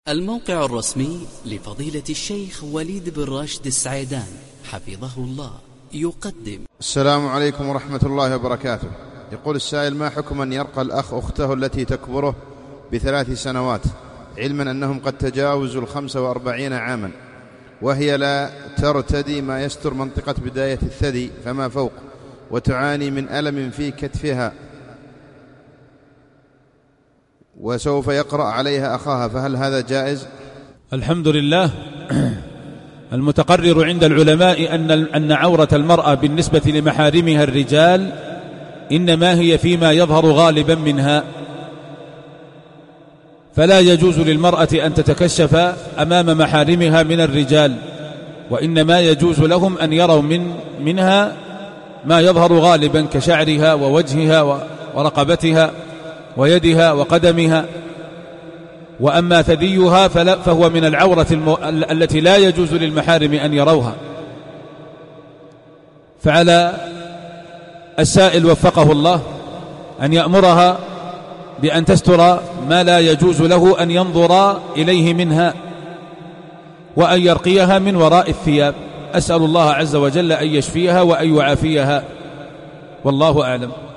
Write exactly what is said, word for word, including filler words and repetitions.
الموقع الرسمي لفضيلة الشيخ وليد بن راشد السعيدان حفظه الله يقدم. السلام عليكم ورحمة الله وبركاته. يقول السائل: ما حكم أن يرقى الأخ أخته التي تكبره بثلاث سنوات، علما أنهم قد تجاوزوا الخمسة وأربعين عاما، وهي لا ترتدي ما يستر منطقة بداية الثدي فما فوق، وتعاني من ألم في كتفها، وسوف يقرأ عليها أخاها، فهل هذا جائز؟ الحمد لله. المتقرر عند العلماء أن أن عورة المرأة بالنسبة لمحارمها الرجال إنما هي فيما يظهر غالبا منها، فلا يجوز للمرأة أن تتكشف أمام محارمها من الرجال، وإنما يجوز لهم أن يروا من منها ما يظهر غالبا كشعرها ووجهها ورقبتها ويدها وقدمها. وأما ثديها فهو من العورة الم... التي لا يجوز للمحارم أن يروها. فعلى السائل وفقه الله أن يأمرها بأن تستر ما لا يجوز له أن ينظر إليه منها، وأن يرقيها من وراء الثياب. أسأل الله عز وجل أن يشفيها وأن يعافيها، والله أعلم.